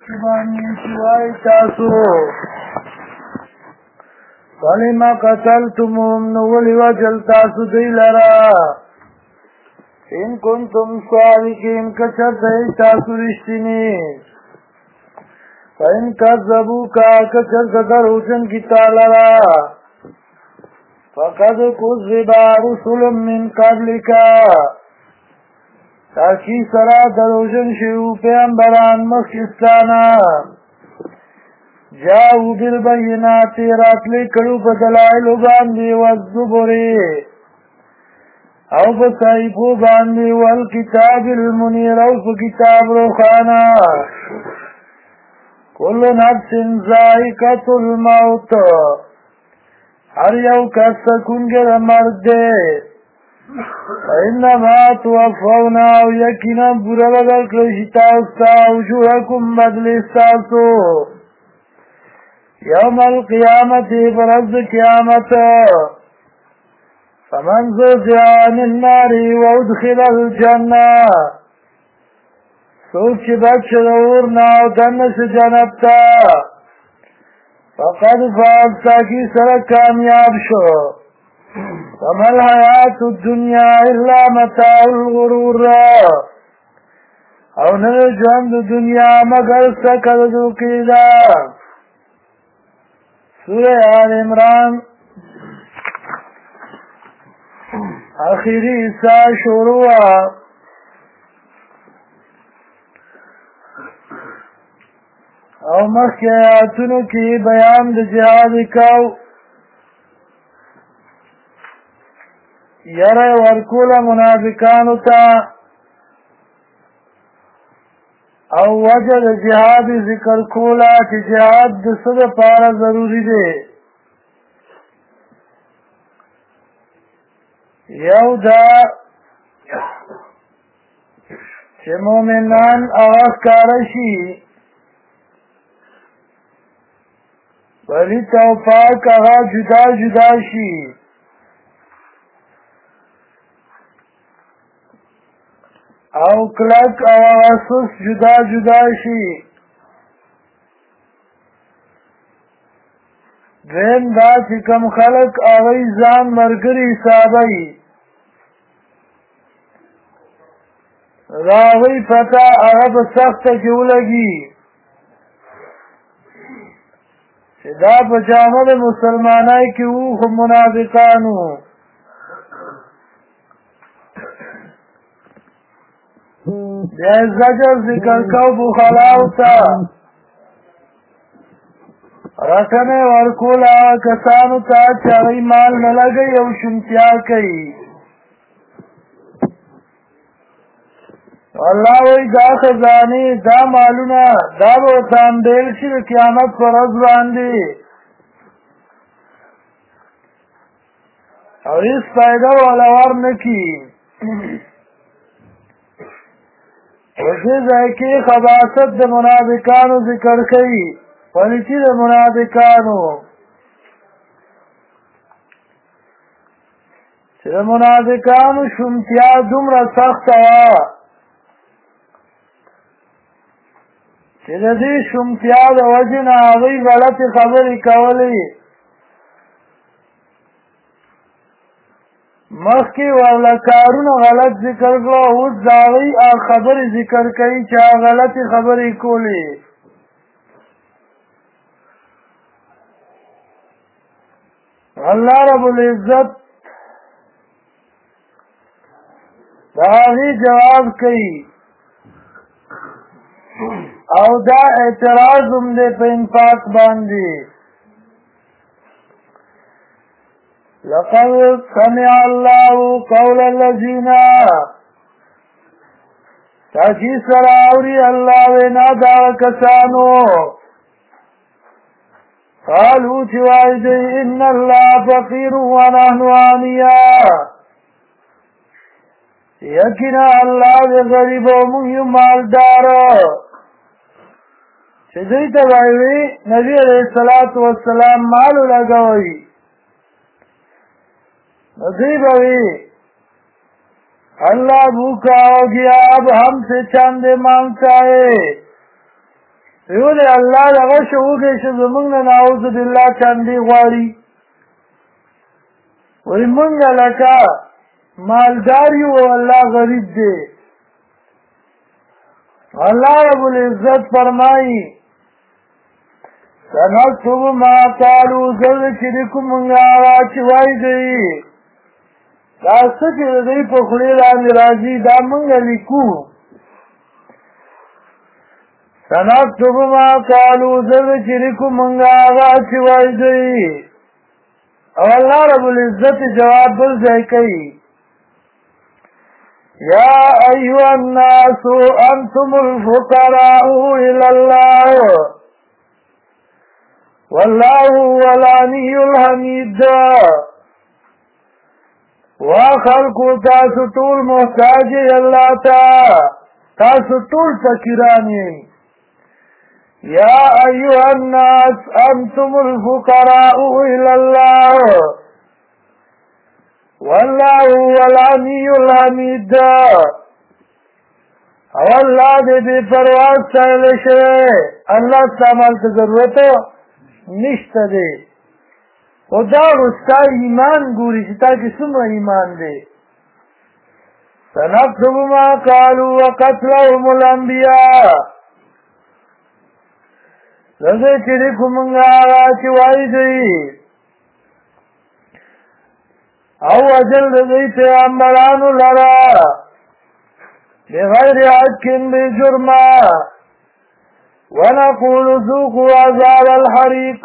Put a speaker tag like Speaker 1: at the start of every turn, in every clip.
Speaker 1: باندې سوای تاسو ولما قتلتمهم نو ولي وجل تاسو دی لرا ان کنتم صادقین کچر دی تاسو رشتینی فإن کذبوکا کچر دروجن کی تالرا فقد کذب رسل من قبلکا تاکی سرا دروجن شیو پیغمبران مخشستانا جاؤ بالبینات راتلی کڑو بدلائلو باندی والزبری او بسائفو باندی والکتاب المنیر او کتاب روخانا کل نفس ذائقت الموت ہر یو کس کنگر مرد دے فإنما توفونا یقینا برا بدل کلشتا استا وجوهکم بدل استاسو یوم القیامت برز قیامت فمن زوزع عن النار وادخل الجنة سوچ بچ دورنا ودنس جنبتا فقد فاز تاکی سرک کامیاب شو وما الحیات الدنیا الا متاع الغرور او نرجوند دنیا مگر سکر دوکیدا سورہ آل عمران آخری حصہ شروع او مخی آیاتونو کی بیان د جہاد کاو یره ورکول منافقانو تا او وجه د جهاد ذکر کولا چې جهاد د څه لپاره ضروری دی یو دا چې مؤمنان اواز کار شي پلیت او پاک هغه جدا جدا شي او کلک او اسوس جدا جدا شي دین دا چې کم خلق آغی ځان مرګري حسابي راوی پتا هغه په سخته کې ولګي چې دا په جامه د مسلمانای کې وو خو منافقانو بیا زجر ذکر کو بخلاو تا رکنه ورکولا کسانو تا چاوی مال نلگئی او شنتیا کئی اللہ وی دا خزانی دا مالونا دا بوتان دیل شیر قیامت پر از باندی اور اس فائدہ والاور نکی وجه ذکی خباست د منافقانو ذکر کئی پلیتی د منافقانو چې د منافقانو شمتیا دومره سخت وا چې د دې شمتیا د وجه نه هغوی غلطې خبرې کولې مخی والا کارونه غلط ذکر کړو اوس داوی خبرې ذکر کوي چې غلطې خبرې کولې الله رب العزت داغی جواب کوي او دا اعتراض هم دی په انفاق باندې لقد سمع الله قول الذين تاکی سراوری اللہ وینا دا کسانو قالو چوائی دی ان اللہ فقیر ونحن آنیا یقینا اللہ دی غریب و مہی مالدار چه دیتا بایوی نبی علیہ السلام مالو لگوئی نصیب ہوئی اللہ بھوکا ہو گیا اب ہم سے چاندے مانگتا ہے یو دی الله دغه شو وکړي چې زمونږ نه نعوذ بالله چاندې غواړي وایي مونږ لکه مالدار یو او الله غریب دی الله رب العزت فرمایي سنكتب ما قالوا زر چې کوم مونږ هغه چې وایي دی دا څه چې د دوی په خولې باندې راځي دا مونږ لیکو سنكتب ما قالوا زر چې کوم مونږ هغه چې وایي دی او الله رب العزت جواب بل ځای کوي يا أيها الناس أنتم الفقراء إلى الله والله هو الغني الحميد وخلقوا تاسو ټول محتاج الله تا تاسو ټول فقیران يا أيها الناس أنتم الفقراء إلى الله والله هو الغني الحميد او الله دې بے پرواز سره شه الله تعالی ته ضرورت نشته دی او دا رستا ایمان ګوري چې تا کې څومره ایمان دی سنكتب ما قالوا وقتلهم الانبياء زه چې کومه چې وایي دی او اجل دی پیغمبرانو لرا بغیر حق بجرما ونقول ذوقوا عذاب الحريق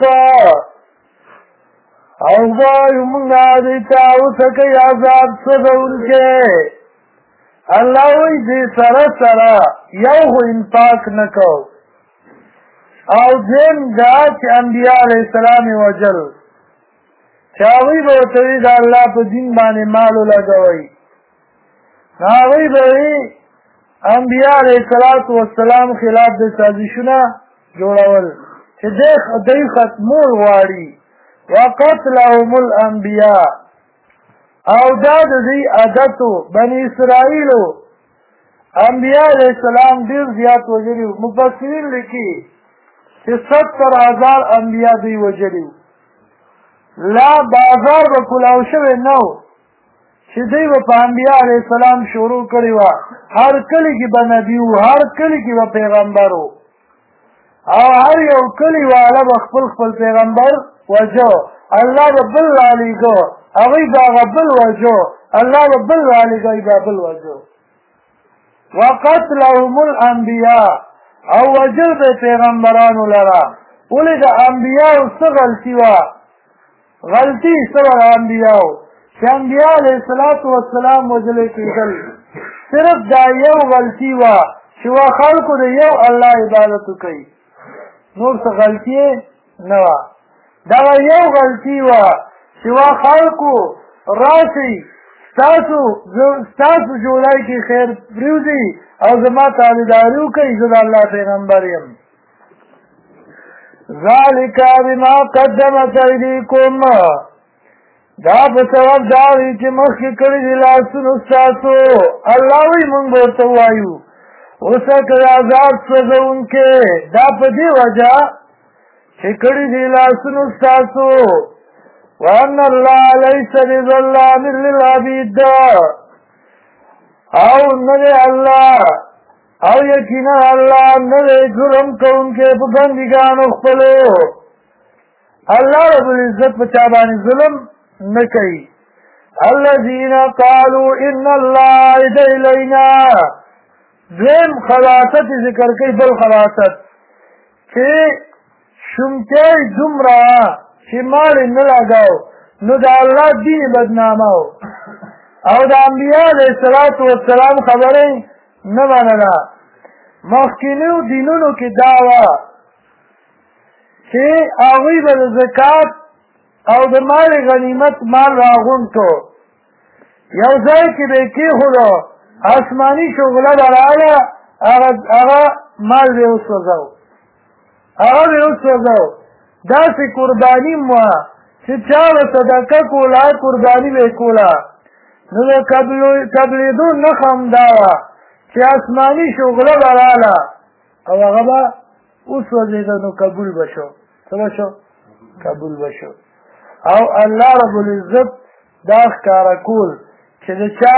Speaker 1: او وایو مونږه دې تاسو څخه عذاب سوځونکې الله وی دې سره سره یو انفاق نکو او دین دا چې انبیاء علیہ السلام وجل چاوی به توی دا الله په دین باندې مالو لګوي ناوی به انبیاء علیہ السلام خلاف د سازشونه جوړول چې دې ختمول غواړي وقتلهم الانبیاء او دا د دې عادتو بنی اسرائیلو انبیاء علیہ السلام ډیر زیات وجلي مفسرین لیکي چې 70,000 انبیاء دی وجلي لا بازار به کلاو شوی نو چې دوی به په انبیاء علیہ السلام شروع کړي وه هر کلي کې به نبي وو هر کلي کې به پیغمبر وو او هر یو کلي والا به خپل پیغمبر وجو الله به بل رالیږو هغوی به هغه بل وجو الله به بل رالیږو هغوی به بل وجو وقتلهم الانبیاء او وجل به پیغمبرانو لره ولې د انبیاو څه غلطي وه غلطی سوال انبیاء چې انبیاء علیہ السلام وجلې کېدل صرف دا یو غلطي وه چې وا خلکو د یو الله عبادت کوي نور څه غلطي نه وه دا یو غلطي وه چې وا خلکو راشي ستاسو جولای کې خیر پرېوځي او زما تابعداري وکړئ زه د الله پیغمبر یم ذالک بما قدمت ایدیکم دا په سبب دا وی چې مخکې کړي دي لاسونو ستاسو الله وی مونږ به ورته ووایو اوسه که عذاب سوځونکې دا په دې وجه چې کړي دي لاسونو ستاسو وان الله لیس بظلام للعبید او نه دی الله او یقینا الله نه ظلم کوونکی په بندګانو خپلو الله رب العزت په چا باندې ظلم نه کوي الذين قالوا ان الله عهد الینا دویم خلاصت ذکر کوي بل خلاصت چې شومتې دومره چې مال نه لګاو نو د الله دین بدنامه او د انبیاء علیہ السلام خبرې نه منله مخکینو دینونو کې دا وه چې هغوی به د زکات او د مال غنیمت مال راغونډ کړو یو ځای کې به یې کېښودو آسماني شغله به راغله هغه مال به یې وسوځو داسې قرباني م وه چې چا به صدقه کوله قرباني به یې کوله نو د قبلېدو نښه هم دا وه چې آسماني شغله به راله او هغه به وسوځېده نو قبول به شو. څه به شو؟ قبول به شو. او الله رب العزت دا ښکاره کول چې د چا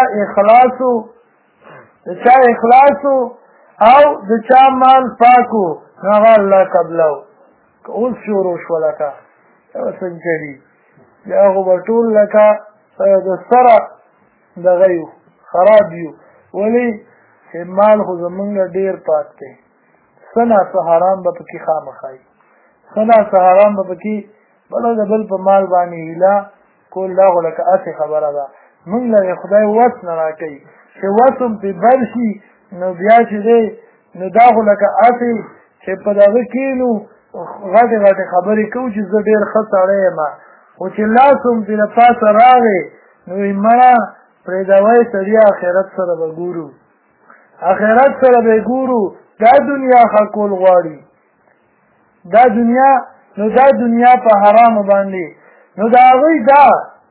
Speaker 1: اخلاص او د چا مال پاکو نو هغه الله قبلو. که اوس شروع شوه لکه یو سنچري بیا خو به ټول لکه د سره دغه یو خراب یو. ولې چې مال خو زمونږ ډېر پاک دی. څه ناڅه حرام به پکې خامخا وي، څه ناڅه حرام به پکې بله د بل په مال باندې هیله کول دا خو لکه هسې خبره ده. مونږ له خدای وس نه راکوي چې وس هم پرې بر شي نو بیا چې دی نو دا خو لکه هسې چې په دغه کښېنو غټې خبرې کوو چې زه ډېر ښه سړی یم، خو چې لاس هم پرې له پاسه راغی نو مړه پرېږدوی سړي آخرت سره به ګورو، آخرت سره به ګورو. دا دنیا ښه کول غواړي، دا دنیا نو دا دنیا په حرامو باندې نو د هغوی دا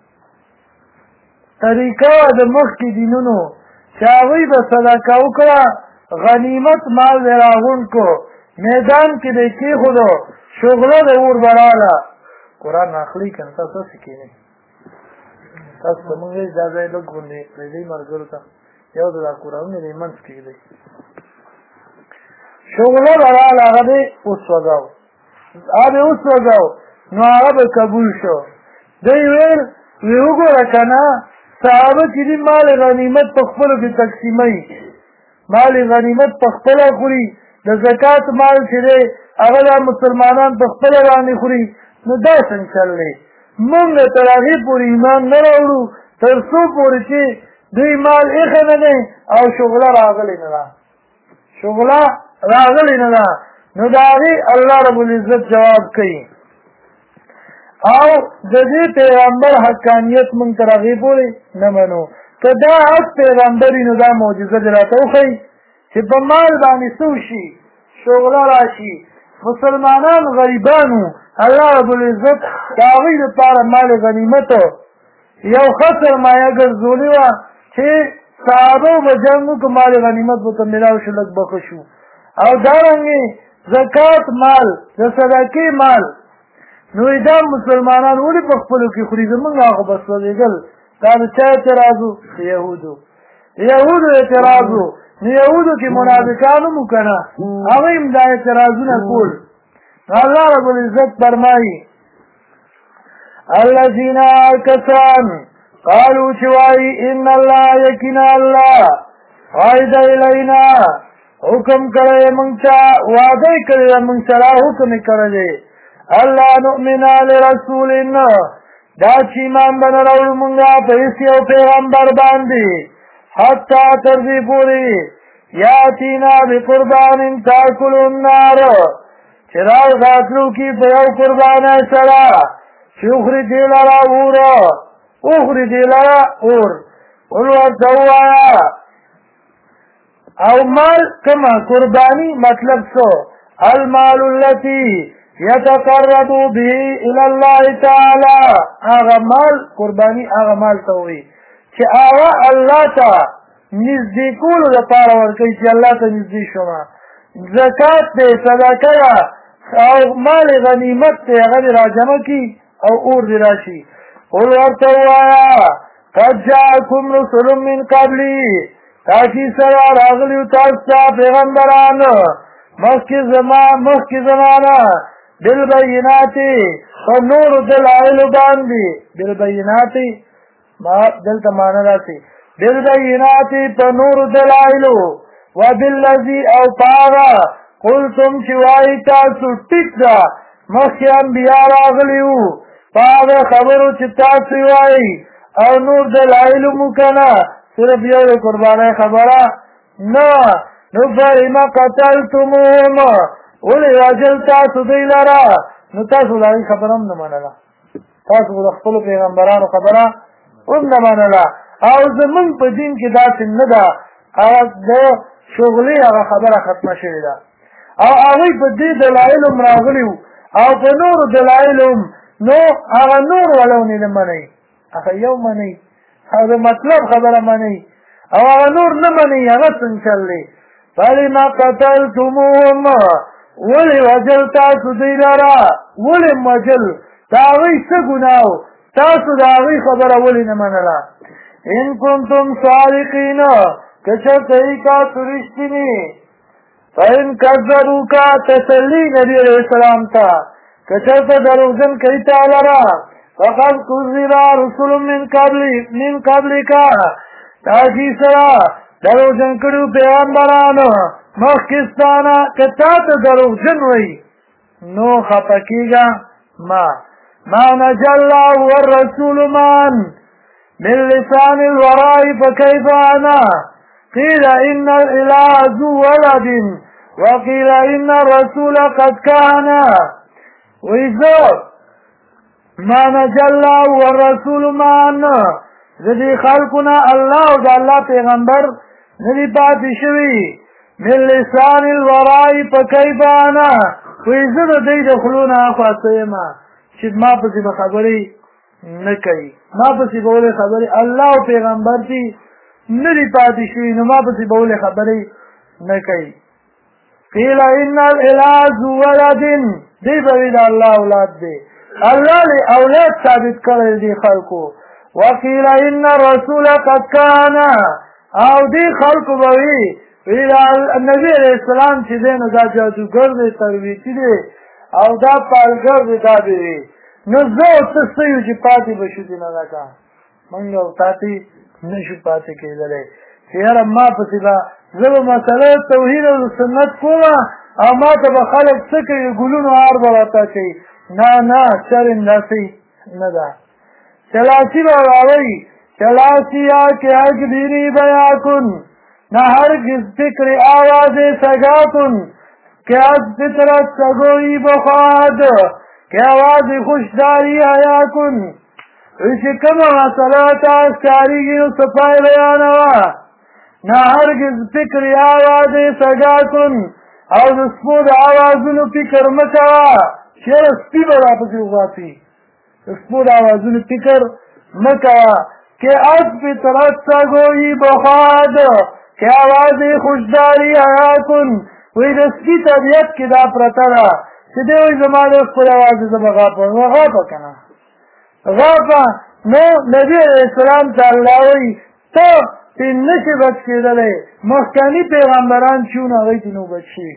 Speaker 1: طریقه د مخکې دینونو چې هغوی به صدقه وکړه، غنیمت مال دی راغونډ کړو، میدان کې دی کېښودو، شغله د اور به راله. قرآن اخلي که نه تاسو هسې کښېنئ، تاسو ته مونږ دا ځای لږ غوندې پرېږدئ ملګرو ته یو د دا قرآنونه دی منځ کښېږدئ. شغله به راله هغه دی وسوځاو، هغه به وسوځاو نو هغه به قبول شو. دوی ویل وی وګوره که نه صحابه چې دي مال غنیمت په خپلو کې تقسیموي، مال غنیمت په خپله خوري، د زکات مال چې دی هغه دا مسلمانان په خپله باندې خوري. نو دا څنګه چل دی؟ مونږ تر هغې پورې ایمان نه راوړو تر څو پورې چې دوی مال ایښی نه دی او شغله راغلی نه ده، شغله راغلی نه ده. نو د هغې الله رب العزت جواب کوي او د دې پیغمبر حقانیت مونږ تر هغې پورې نه منو. که دا حق پیغمبر وي نو دا معجزه دې راته وښیي چې په مال باندې څه وشي، شغله راشي. مسلمانان غریبانو الله رب العزت د هغوی دپاره مال غنیمت یو ښه سرمایه ګرځولې وه چې صحابو به جنګ وکړو مال غنیمت به ته میلاو شو، لږ بخه شو. او دارنګې زکات مال د صدقې مال نو دا مسلمانان ولې په خپلو کې خوري؟ زمونږ هغه به سوځېدل. دا د چا اعتراض و؟ د یهودو اعتراض و. نو یهودو کې منافقان هم و که نه، هغوی هم دا اعتراضونه کول. الله رب العزت فرمایي الذین کسان قالوا چې وایي ان الله یقینا الله عهد الینا حکم کړی مونږ ته، وعده یې کړې ده مونږ سره، حکم یې کړی دی الله نؤمن لرسول دا چې ایمان به نه راوړو مونږه په هېڅ یو پیغمبر باندې حتی تر دې پورې یاتینا بقربان تاکلو النار چې راتلو کې په یو قربانۍ سره چې اخري دې لره اور ور ورته ووایه او مال کما قربانی مطلب څه؟ المال التي يتقرب به الى الله تعالی. هغه مال قربانی هغه مال ته وایي چې هغه الله ته نږدې کولو لپاره ورکوي چې الله ته نږدې شومه. زکات دی، صدقه ده او مال غنیمت دی، هغه دې راجمع کړي او اور دې راشي. قل ورته ووایه قد جاءکم رسل من قبلی تاکي سره راغلیو تاسو ته پیغمبران مخکې زمانه بالبینات په نورو دلایلو باندې. بالبینات ما دلته معنا راسي بالبینات په نورو دلایلو وبالذي او پاغه قلتم چې وایي تاسو ټیک ده مخکې انبیا راغلیو پاغه خبرو چې تاسو وایي او نور دلایلو مو که نه صرف یو د قربانۍ خبره نه. نو فلم قتلتموهم ولې وژل تاسو دوی لره؟ نو تاسو د هغې خبره هم نه منله، تاسو د خپلو پیغمبرانو خبره هم نه منله. او زمونږ په دین کې داسې نه ده، هغه د شغلې هغه خبره ختمه شوې ده او هغوی په دې دلایلو هم راغلي وو او په نورو دلایلو هم. نو هغه نور ولونې نه منئ، هغه یو منئ او د مطلب خبره منئ او هغه نور نه منئ. هغه څنګه چل دی؟ فلم قتلتموهم ولی وجل تاسو دی لرا ولی مجل دا غی سگناو تاسو دا غی خبر ولی نمانلا ان کنتم صادقین کچر تحیقا ترشتنی فإن کذبوکا تسلی نبی علیہ السلام تا کچر تا دروغجن کئی تعالی فقد کذب رسول من قبلکا تاکی سرا دروغجن کڑو پیغمبرانو مخکستانا کتا تا دروغجن وی نو خپکیگا ما نجلا والرسول من لسان الوراء فكيف انا قيل ان الاله ذو ولد وقيل ان الرسول قد كان وإذا ما نجلا والرسول معنا ذي خلقنا الله وذا الله پیغمبر ندی پاتی شوی من لسان الوراء فكيف انا وإذا دی دخلونا اخوا سیما شد ما پسی بخبری نکئی ما پسی بولی خبری اللہ و پیغمبر تی ندی پاتی شوی نو ما پسی بولی خبری نکئی قیل ان الالہ ذو ولد دی بوید اللہ اولاد دی اللہ لی اولاد ثابت کرے دی خلقو وقیل ان الرسول قد کانا او دی خلقو بوید نبی علیہ السلام چی دی نو دا جادوگر دی ترویتی دی او دا پالگر دی دا دی نو زو تستیو چی پاتی بشو دی نلکا منگو تاتی نشو پاتی که دلی چی یار ما پسی با زب مسئله توحید و سنت کوما او ما تا بخلق سکی گلون و عرب راتا چی نا چرم نسی ندا چلاسی باوی چلاسی آکے حق دینی بیا کن نہ ہرگز فکر آواز سگا کن کہ از فطرت سگوئی بخواد کہ آواز خوشداری حیا کن اسی کم مسئلات آسکاری گی صفائی بیانوا نہ ہرگز فکر آواز سگا کن اور اسپود آوازن فکر مکوا شیر اسپی بڑا پسی اغاتی اسپود آوازن فکر مکوا کہ از فطرت سگوئی بخواد کہ آواز خوشداری حیا کن وی دسکی طبیعت کی دا پرترا چی دیوی زمان اس پر آواز زمان غاپا کنا غاپا نو نبی علیہ السلام تا اللہوی تو تین نشی بچ کی دلے مخکانی پیغمبران چون آغی تینو بچی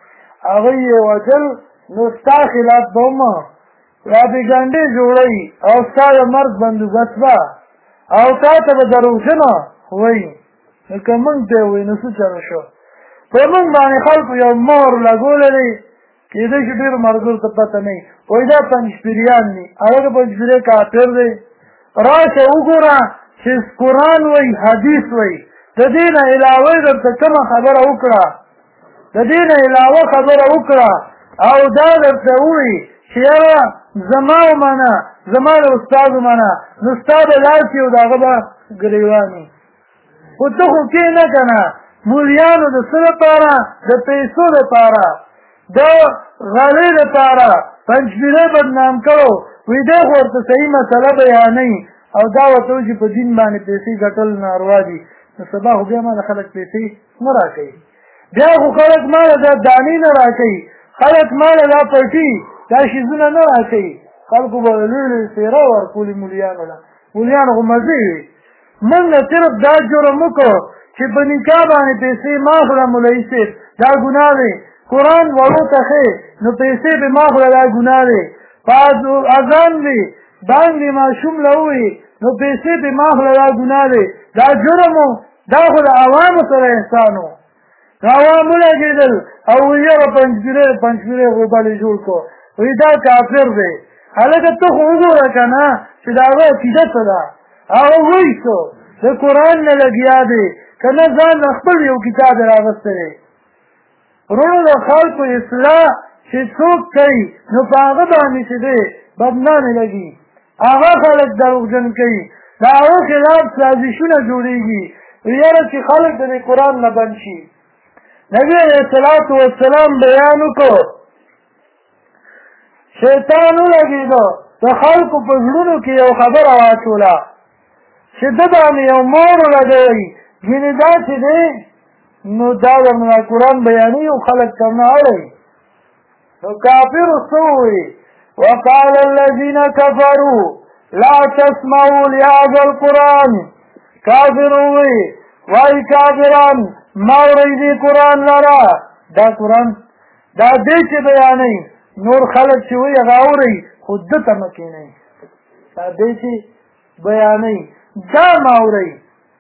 Speaker 1: آغی وجل نستا خلاف بوما رابی گنڈی جوڑی او ستا مرد بندو بسبا او تا تا بدروغ جنا ہوئی نکا منگ تیوی نسو چرشو پا منگ بانی خلقو یو مور لگوللی که دیشو دیر مرگول تا پتا نی وی دا پنجپیریان نی اوگا پنجپیری کافر دی راش اوگورا چیز قرآن وی حدیث وی دا دین علاوی در تا کم خبر اکرا دا دین علاوی خبر اکرا او دا در تا اوی چیارا زماو منا زمان استاذ منا نستاد لاسی و دا غبا گریوانی او تو خو کې نه کنه مولیانو د څه لپاره د پیسو لپاره د غلې لپاره پنځپیره بدنام کړو وی دا خو ورته صحیح مسله بیانوي او دا ورته چې په دین باندې پیسې ګټل ناروا دي نو سبا خو بیا ماله خلک پیسې نه راکوي بیا خو خلک ماله دا دانې نه راکوي خلک ماله دا پټي دا شیزونه نه راکوي خلکو به لوی څېره ورکولي مولیانو له مولیانو خو مزې وي منگا صرف دا جرمو کو چی بنکا بانی پیسے ماخلا ملئی سے دا گناہ دے قرآن ورو تخے نو پیسے پہ ماخلا دا گناہ دے پاس اذان دے بانگی معشوم لوئی نو پیسے پہ ماخلا دا گناہ دے دا جرمو دا خود عوام سر احسانو عوامو لگی دل او ویر پنجپیرے غوبالی جوڑ کو وی دا کافر دے حالکہ تو خوزو رکنا چی دا غو عقیدت دا او ویسو دا قرآن نه لگیا دی کنه ځان خپل یو کتاب راغسته دی ورونو د خلکو اصلاح چې څوک کوي نو په هغه باندې چې دی بدنامي لګي هغه خلک دروغجن کوي د هغه خلاف سازشونه جوړېږي یاره چې خلک د قرآن نه بند شي نبی علیه الصلاة والسلام بیان وکړو شیطان ولګېدو د خلکو په زړونو کې یو خبره واچوله چې د باندې یو مور لګوي ګینې دا چې دی نو دا درنه قرآن بیانوي او خلک کم نه اړوي نو کافر سوی وقال الذين كفروا لا تسمعوا لهذا القرآن کافر ہوئی وائی کافران ماوری دی قرآن لرا دا قرآن دا دیچی بیانی نور خلق چوئی غاوری خود دتا مکی نہیں دا دیچی بیانی دا ماوری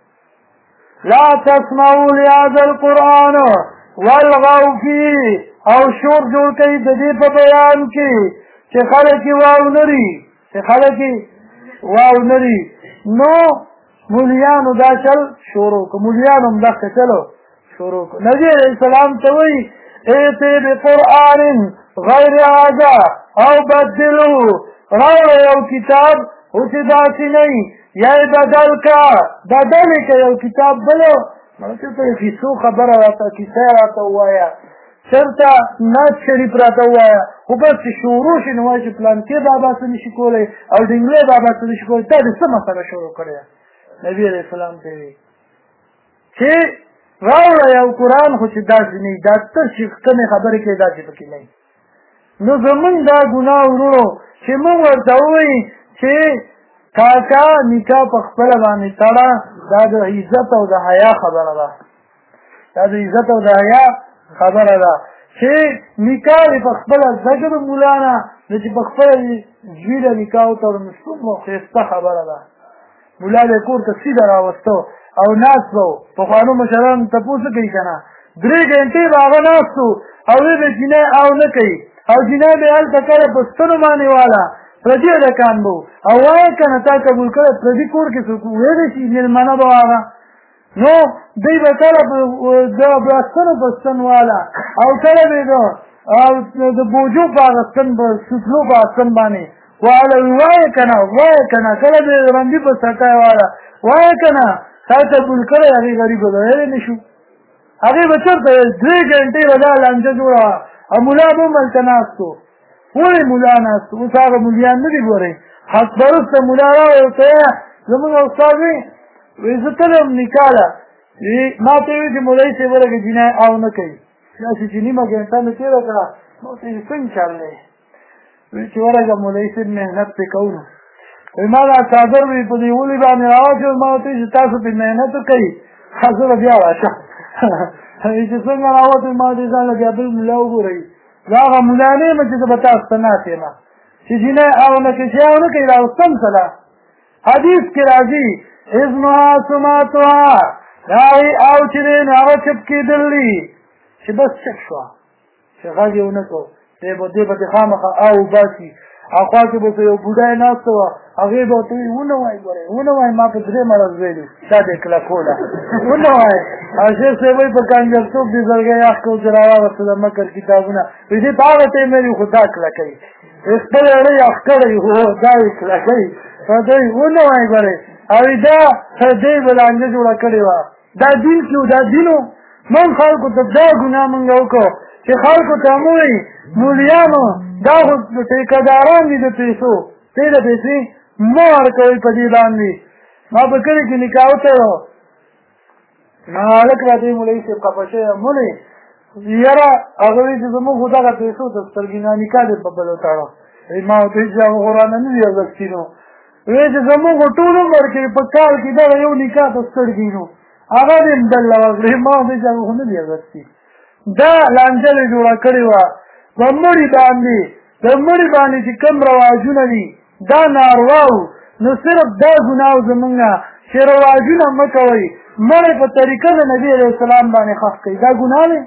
Speaker 1: لا تسمعوا لهذا القرآن والغوا فيه او شور جوړ کئی ددی پا بیان کی چه خلقی واو نری چه خلقی واو نری نو مولیانو دا چل شروع کو مولیانو مدخ چلو شروع کو نبی علیہ السلام توی ایتی بقرآن غیر آجا او بدلو راو یو کتاب اسی داسی نہیں یا بدل کا بدلی که یو کتاب بلو ملکه تو کسو خبر راتا کسی راتا ہوایا چرتا ناز شریف راتا ہوایا خو بس شروع شنوائی چه پلانکی بابا سنشی کولی او دنگلی بابا سنشی کولی تا دی سم سر شروع کرده نبی علیہ السلام تیوی چه راوڑا یو قرآن خو چه داسی نی دا تر شیختن خبری که داسی پکی نی نو زمون دا گناه ورو چه من ورطاوی چه کاکا نکاح پخپل بانی تڑا دا دا عزت او دا حیا خبر دا دا دا عزت او دا حیا خبر دا چه نکاح پخپل زجر مولانا دا چه پخپل جوی دا نکاح تا ورمشتون و خیستا خبر دا مولا دا کور تا سیده راوستو او ناس بو پخوانو مشران تپوسو کئی کنا 3 گھنٹے باغا ناستو او دا جنای او نکی او جنای بے حل تکر پستنو مانی والا پردی ادکان بو او وای کنه تا قبول کړه پردی کور کې څوک وې شي ملمنه به واغه نو دی به کله د بلاستانو بستن والا او کله به دو او د بوجو باغستان به سوتلو باغستان باندې والا وای کنه کله به رندي په سټای والا وای کنه تا قبول کړه هغه غریب دی نشو هغه به چرته 2 غنټې ولا لانجه جوړه او مولا به ملتناستو ولی مولا ناستو اوس هغه مولیان نه دي ګورئ حق پرسته مولا راوته زموږ استاد وی زه تلم نکاله ما ته وی چې مولوي صاحب ورګه جنای او نه کوي داسې چې نیمه ګنټه مې تېره کړه نو ته یې څنګه چللی وی چې ورګه مولوي صاحب محنت پې کوو وی ما دا څادر وی په دې ولي باندې راواچول ما ورته ویل چې تاسو پې محنت وکړئ زه به بیا راشه چې څنګه راوتل ما دې ځان له بیا بل ملا وګورئ دا هغه ملا نه یم چې زه به تاسو ته ناست یم چې جنۍ او نه کوي چې او نه کوي راوستم سله حدیث کې راځي اذنها سماتها راوي او چې دی نو هغه چپ کېدل دي چې بس چپ شوه چې غږ یې ونه کړو دې به دې خامخا او باسي اخوا کې به یو بوډای ناسته وه هغې به ورته وایي ونه وایي ګورئ ونه وایي ما په 3 مرض ویلي دا دې کلکوله ونه وایي او شیخ صاحب وایي په کنجرتوب دې زړګی یخ کړو چې راواغسته د مکر کتابونه وایي دې په هغه ټایم ویلي خو دا کلکوي خپل اړه یخ کړی خو دا یې کلکوي دوی ونه وایي ګورئ او دا دې به لانجه جوړه کړې وه دا دین کیو دا دینو من خلکو ته دا ګناه مونږ وکړو چې خلکو ته مو وایي مولیانو دا خو ټیکهداران دي د پیسو ته د پیسې مه ورکوئ په دې باندې ما په کلي کې نکاح وتړو نو هلک راته وایي مولوي صاحب خفه شوی مولوي یاره هغه وایي چې زموږ خو دغه پیسو ته سترګې نه نکاح دې په بل وتړو ما ورته وایي چې هغه خو رانه نه دي اغوستي نو وایي چې زموږ خو ټول عمر کې په کال کې دغه یو نکاح ته سترګې نو هغه دې هم ډله وکړې ما ورته وایي چې هغه خو نه دي اغوستي دا لانجه یې جوړه کړې وه په مړي باندې د مړي باندې چې کوم رواجونه دي دا ناروا وو نو صرف دا ګناه زمونږ چې رواجونه مه کوئ مړی په طریقه د نبي علیه السلام باندې خښ کوي دا ګناه دی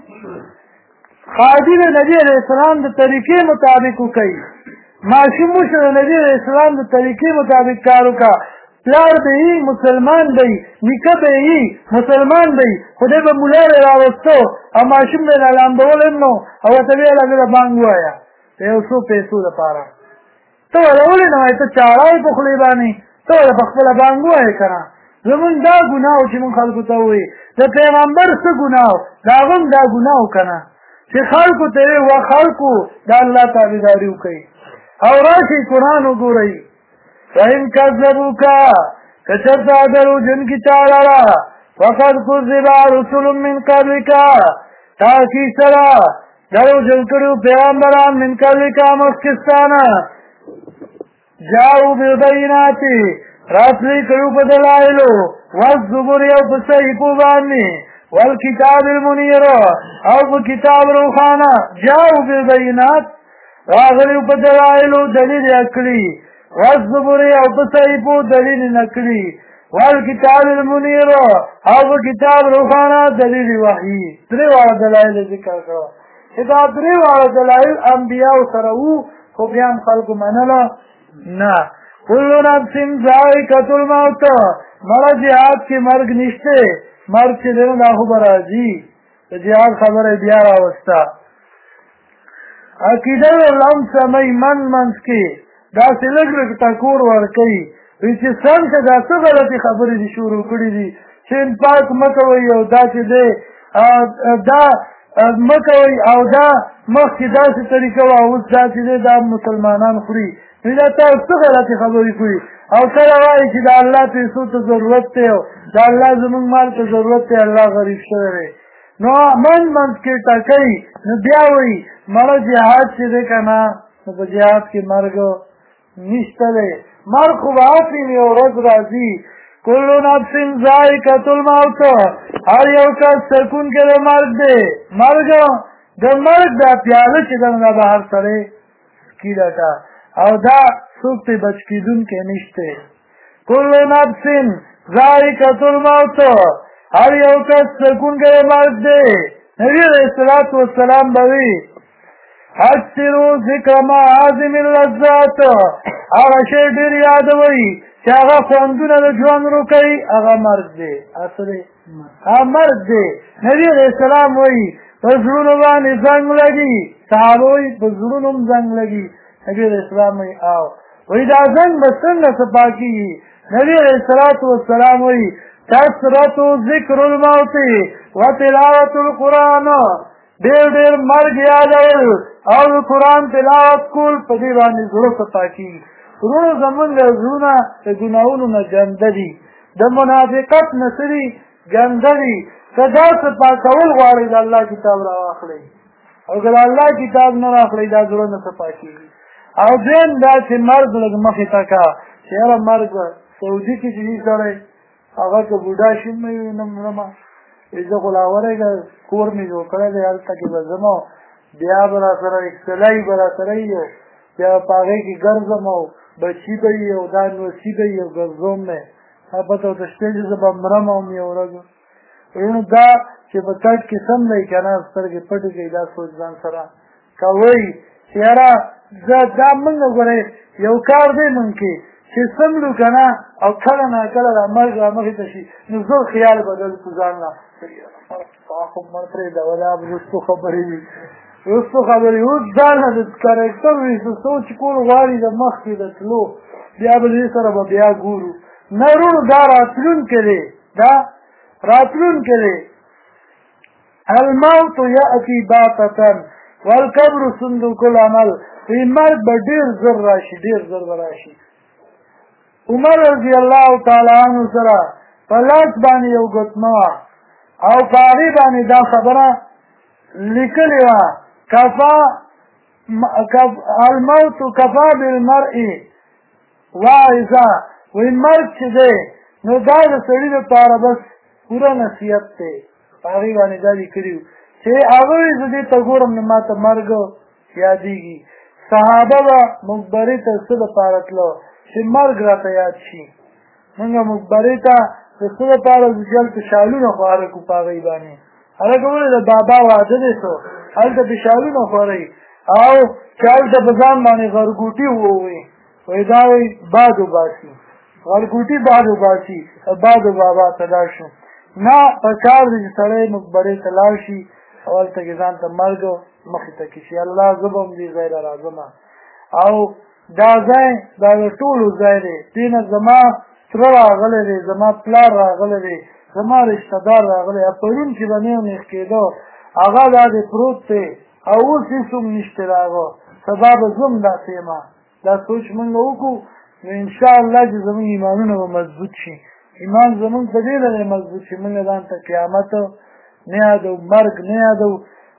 Speaker 1: خادي د نبي علیه السلام د طریقې مطابق وکوئ ماشوم مو د نبي علیه السلام د طریقې مطابق کار وکړه پلار به یې مسلمان دی نیکه به یې مسلمان دی خدای به مولا یې راوستو او ماشوم به یې رالامبول هم نو او ورته به یې لږه بانګ ووایه د یو څو پیسو دپاره ته وله ولې نه وایې ته چاړه یې په خولې باندې ته وله په خپله بانګ ووایې که نه زمونږ دا ګناه و چې مونږ خلکو ته ووایي د پیغمبر څه ګناه د هغه هم دا ګناه و که نه چې خلکو ته یې و خلکو د الله تابعداري وکړئ او راشئ قرآن وګورئ فَإِنْ كَذَّبُوكَ كَچرتا درو جن کی چاڑا فَقَدْ كُذِّبَ رُسُلٌ مِّن قَبْلِكَ تاکی سرا درو جل کړو پیغمبران من قبلک مخکستانه جاؤ بالبینات راتلی کړو په دلایلو والزبر او په صحیفو باندې والکتاب المنیر او په کتاب روښانه جاؤ بالبینات راغلی په دلایلو دلیل عقلی والزبر او په صحیفو دلیل نقلی والکتاب المنیر او په کتاب روښانه دلیل وحی درې واړه دلایل ذکر کړو چې دا درې واړه دلایل انبیاء سره وو خو بیا هم خلکو منله نه کل نفس ذائقة الموت مړه جهاد کې مرګ نشته مرګ چې دی دا خو به راځي د جهاد خبره بیا راوسته عقیده لمسمۍ منځ کې داسې لږ لږ ټکور ورکوي وایي چې څنګه دا څه غلطې خبرې دي شروع کړي دي چې پاک مه کوئ او دا چې دی دا مه کوئ او دا مخکې داسې طریقه وه اوس دا چې دی دا مسلمانان خوري دا تاسو څه غلطې خبرې کوي او کله وایي چې د الله پیسو ته ضرورت دی او د الله زموږ مال ته ضرورت دی الله غریب شوی دی نو منځ کې ټکوي نو بیا وایي مړه جهاد چې دی که نه نو په جهاد کې مرګ نشته دی مرګ خو به هسې یو ورځ راځي کل نفس ذائقة الموت هر یو کس څکونکی د مرګ دی مرګ د مرګ دا پیاله چې ده دا به هر سړی څکي لټه او دا څوک پې بچ کېدونکی نشته کل نفس ذائقة الموت هر یو کس څکونکی د مرګ دی نبي علیه الصلاة والسلام به وي اکثرو ذکر معاظم اللذات هغه شی ډېر یادوئ چې هغه خوندونه د ژوند روکوي هغه مرګ دی څه دی هغه مرګ دی نبي علیه السلام وایي په زړونو باندې زنګ لګي صحابه وایي په زړونو هم زنګ لګي نبي علیه السلام وایي او وایي دا زنګ به څنګه صفا کېږي نبي علیه الصلاة والسلام وایي کثرت ذکر الموت و تلاوت القرآن ډېر ډېر مرګ یادول او د قرآن تلاوت کول په دې باندې زړه صفا کېږي وروڼو زمونږ زړونه د ګناهونو نه ګنده دي د منافقت نه څه دي ګنده دي که دا صفا کول غواړئ د الله کتاب را واخلئ او که د الله کتاب نه راخلئ دا زړه نه صفا کېږي او دویم دا چې مرګ لږ مخې ته که چې یاره مرګ سعودي کې چې سړی هغه که بوډا شي مې نه مرمه زه خو لا ورېږه کور مې جوړ کړی دی هلته کې به ځم او بیا به را سره اکسلای به را سره وي او بیا په هغې کې ګرځم او بچي به وي او دا نوسي به وي او ګرځوم مې پته ورته شته چې زه به مرم هم یو ورځ وروڼو دا چې په کټ کې سم دی که نه سترګې پټې کوي دا سوچ ځان سره کوئ چې یاره دا مونږ ګورئ یو کار دی مونږ کې چې سملو که نه او کله نه کله را مرګ را مخې ته شي نو زر خیال بدل کړو ځان نه خو مړ پرېږده دا وروستو خبرې وي وروستو خبرې اوس ځان نه د کرکټر وي سوچ کول غواړي د مخکې د تلو بیا به دې سره به بیا ګورو نه وروڼو دا راتلونکی دی دا راتلونکی دی الموت یأتي بغتة والقبر صندوق العمل وی مرګ به ډېر زر راشي ډېر زر به راشي عمر رضی الله تعالی عنه سره په لاس باندې یو ګوتمه وه او په هغې باندې دا خبره لیکلې وه الموت کفا بالمرء واعظه وی مرګ چې دی نو دا د سړي دپاره بس پوره نصیحت دی په هغې باندې دا لیکلي وو چې هغه وایي زه دې ته ګورم نو ما ته مرګ یادېږي صحابه به مقبرې ته څه دپاره تله چې مرګ راته یاد شي موږ مقبرې ته د څه دپاره دلته شالونه خواره کړو په هغې باندې هلکه ولې د بابا واده دی څو هلته پې شالونه خوروي او چې هلته په ځان باندې غرګوټي ووایي وایي دا وایي باد وباسي غرګوټي باد وباسي باد بابا ته لاړ شو نه په کار دی چې سړی مقبرې ته لاړ شي او هلته کې ځان ته مرګ مخې ته کشي الله زه به هم دې ځای له راځم او دا ځای دا د ټولو ځای دی دې نه زما تره راغلی دی زما پلار راغلی دی زما رشته دار راغلی پرون چې به نیو نیغ کېده هغه دا دی پروت دی او اوس هېڅ هم نشته د هغه سبا به زم داسې یم دا سوچ مونږ وکړو نو انشاءالله چې زمونږ ایمانونه به مضبوط شي ایمان زمونږ په دې نه دی مضبوط شي مونږ ځان ته قیامت نه یادو مرګ نه یادو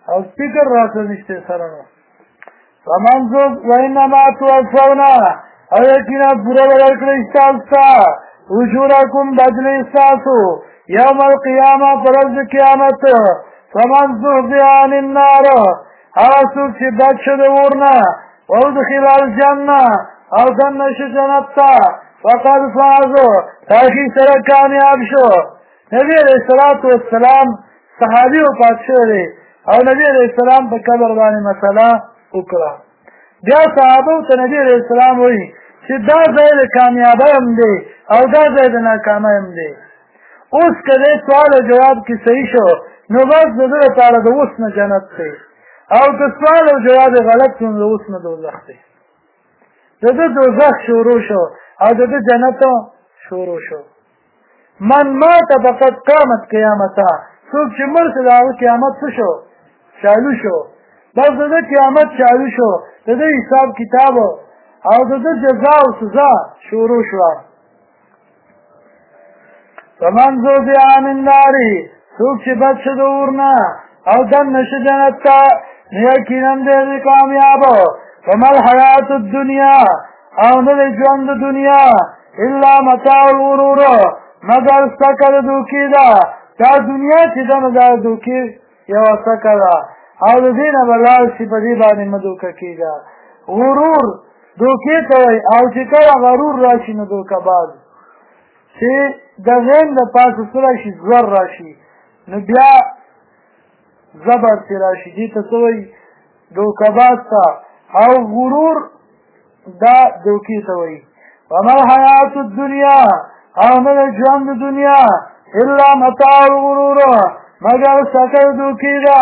Speaker 1: او فکر راته نشته سره نو فمنظر وانما توفونا او یقینا پورا ورکړی تاسو ته اجورکم بدلی تاسو یوم القیامه پرز قیامت فمنظر بیان النار هغه چې بچ د ورنه او دخل الجنه او دنه شي جنت ته فقد فازو تاکي سره کامیاب شو نبی علیہ الصلوۃ والسلام صحابي او پاتشوري او نبی علیہ السلام په قبر باندې مسله وکړه بیا صحابه ته نبی علیہ السلام وایي چې دا ځای د کامیابی هم دی او دا ځای د ناکامۍ هم دی اوس کله سوال او جواب کې صحیح شو نو بس دغه لپاره د اوس نه جنت دی او که سوال او جواب غلط شو نو اوس نه دوزخ دی دغه دوزخ شروع شو او دغه جنت شروع شو من مات فقط قامت قیامتا څوک چې مړ شو دا قیامت څه شو چالو شو بس دغه قیامت چالو شو دغه حساب کتاب او دغه جزا او سزا شروع شو فمن زوزع عن النار څوک چې بچ شو د ورنه او دننه شي جنت ته یقینا دې کامیاب وما الحیات الدنیا او نه ژوند د دنیا الا متاع الغرور مگر سکر دوکي دا دا دنیا چې دا دوکي یو سکر او د دې نه بلال چې په دې باندې مدوکه کیږي غرور دوکي کوي او چې کله غرور راشي نو دوکه باز چې د غین د پاسه سره شي زور راشي نو بیا زبر تی راشي دې ته سوی دوکه باز تا او غرور دا دوکي ته وي وما الحیات الدنیا او نه ژوند د دنیا الا متاع الغرور مگر سکر دوکي دا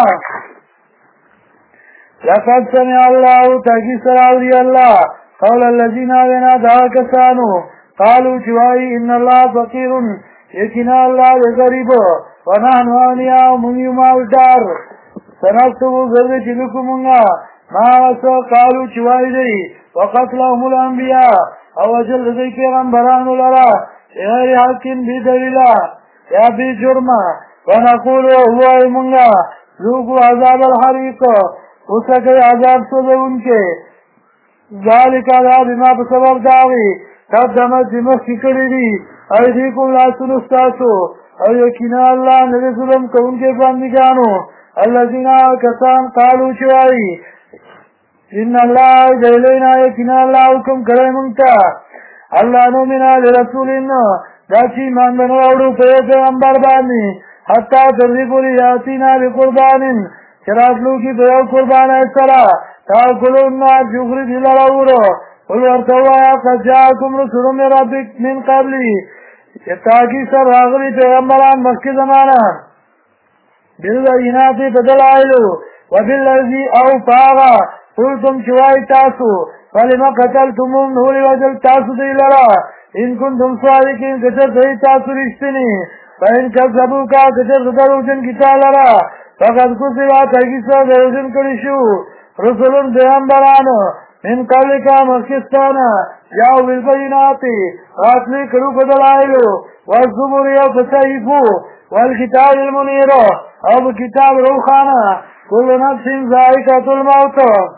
Speaker 1: لقد سمع الله تاکی سراوری الله قول الذين آمنوا دا کسانو قالوا جوائی ان الله فقیر یقینا الله غریب ونحن اغنیاء من یمالدار سنكتب ذل جلکمونگا ما وسو قالوا جوائی دی وقتلهم الانبیاء او اجل دی پیغمبرانو لرا غیر حاکم بی دلیلا یا بی جرما ونقول هو ایمونگا ذوقوا عذاب الحریق اسکے عذاب سوزے ان کے ذالک عذاب ما بسبب داوی قدمت دمخ کی کری دی ایدیکم لا سنستاسو او یقینا اللہ نبی ظلم کو ان کے بندگانو الذین کسان قالو چوائی ان اللہ جلینا یقینا اللہ حکم کرے منتا اللہ نومنا لرسولنا داچی مان بنو اوڑو پیغمبر بانی حتی ترزیقو لیاتینا بقربان چراتلو کی بیو قربان ایسرا تاکلو النار جغری دلالورو قل ورطوا یا قد جاکم رسول من ربک من قبلی تاکی سر راغلی پیغمبران مخی زمانا بالبیناتی بدلائلو وبالذی او پاغا قلتم چوائی تاسو فلما قتلتمون نولی وجل تاسو دی لرا ان کنتم صادقین کچر دی تاسو رشتنی فإن کذبوکا کچر دروجن کتا لرا فقد کسوا تاکیسا دروجن کرشو رسولن پیغمبرانو من قبلکا مخستانا جاو بالبیناتی راتلی کرو بدلائلو والزبور یو فتحیفو والکتاب المنیرو او کتاب روخانا کل نفس ذائقۃ الموت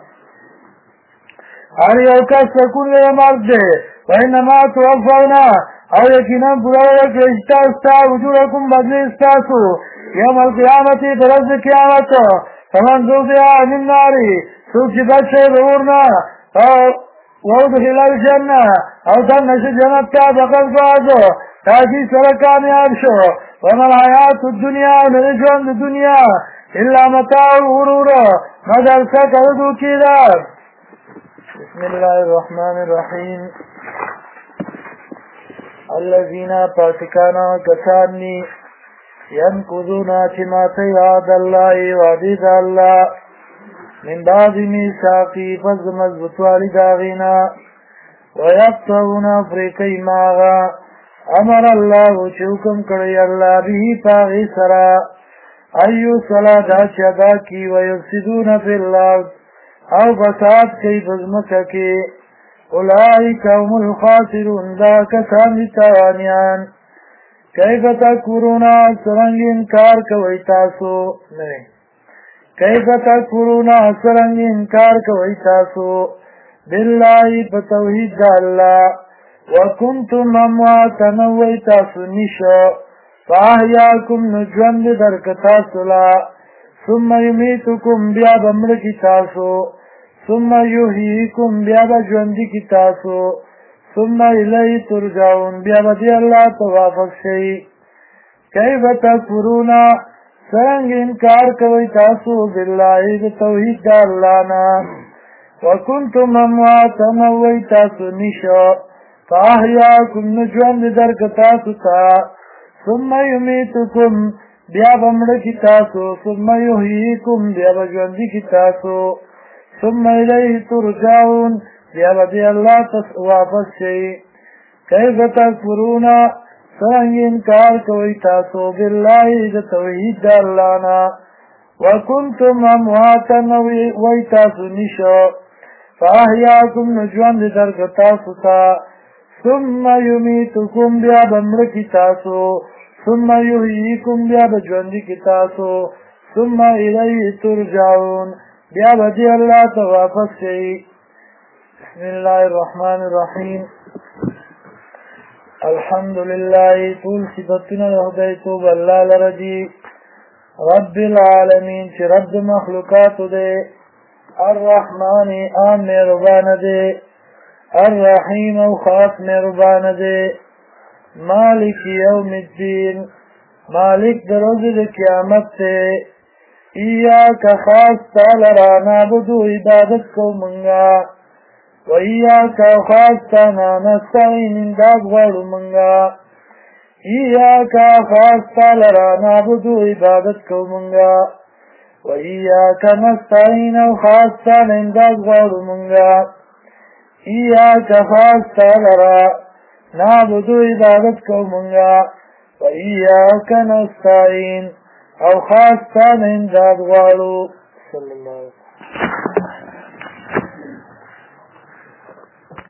Speaker 1: هر یو کس سکون له مرګ دی وانما توفونا او یقینا پورا ورکړی تاسو وجوهکم بدلی تاسو یوم القیامت برز قیامت فمن زوزع عن النار سوچ بچه دورنا او ودخل الجنه او دنش جنت تا فقد فاز تاکی سره کامیاب شو وما الحیات الدنیا نجوان الدنیا الا متاع الغرور مگر سکر دوکی دار بسم الله الرحمن الرحیم الذين پاتکانا کسانی ينقضون چماتی وعد الله وعدید الله من بعد میثاقی پس مضبوطوالی داغینا ویقطعون فریقی ماغا امر الله چوکم کړی الله به پاغی سرا ایو صلاة چدا کی ویفسدون فی الارض او فساد کئی بزمکہ کے اولئک هم الخاسرون دا کسان تاوانیان کیف تکفرون سرنگ انکار کوي تاسو نه کیف تکفرون سرنگ انکار کوئی تاسو بالله بتوحید الله وکنتم امواتا نوی تاسو نشو فاحیاکم نجوند درک تاسو لا ثم یمیتکم بیا بمرکی تاسو ثم یحییکم بیا بجوندی کی تاسو ثم الیہ ترجعون بیا بدی اللہ توافق شئی کیف تکفرون سرنگ انکار کوئی تاسو باللہ بتوحید دا اللہ نا وکنتم امواتا نوی تاسو نشو فاحیاکم نجوند درک تاسو تا ثم یمیتکم بیا بمرکی تاسو ثم یحییکم بیا بجوندی کی تاسو ثم الیہ ترجعون بیا بدی اللہ واپس شئی کیف تکفرون سرنگ انکار کوئی تاسو باللہ توحید دا اللہ نا وکنتم امواتا وی تاسو نشو فاحیاکم نجوند درک تاسو تا ثم یمیتکم بیا بمرکی تاسو ثم یحییکم بیا بجوندی کی تاسو ثم الیہ ترجعون بیا بدی اللہ تا واپس شئی بسم اللہ الرحمن الرحیم الحمدللہ طول صفتنا لہدیتوب اللہ لرجی رب العالمین چی رب مخلوقات دے الرحمن آم مہربان دے الرحیم او خاص مہربان دے مالک یوم الدین مالک دروز دے قیامت تے ایاک خاص تالرا نابدو عبادت کو منگا وَإِيَّاكَ خَاصَّنَا نَسْتَعِينُ امداد غواړو منگا إِيَّاكَ خاص لرا نعبدو عبادت کو منگا وَإِيَّاكَ نَسْتَعِينُ او خاص امداد غواړو منگا إِيَّاكَ خاص لرا نعبدو عبادت کو منگا وَإِيَّاكَ نَسْتَعِينُ او خاص امداد غواړو صلی اللہ علیہ وسلم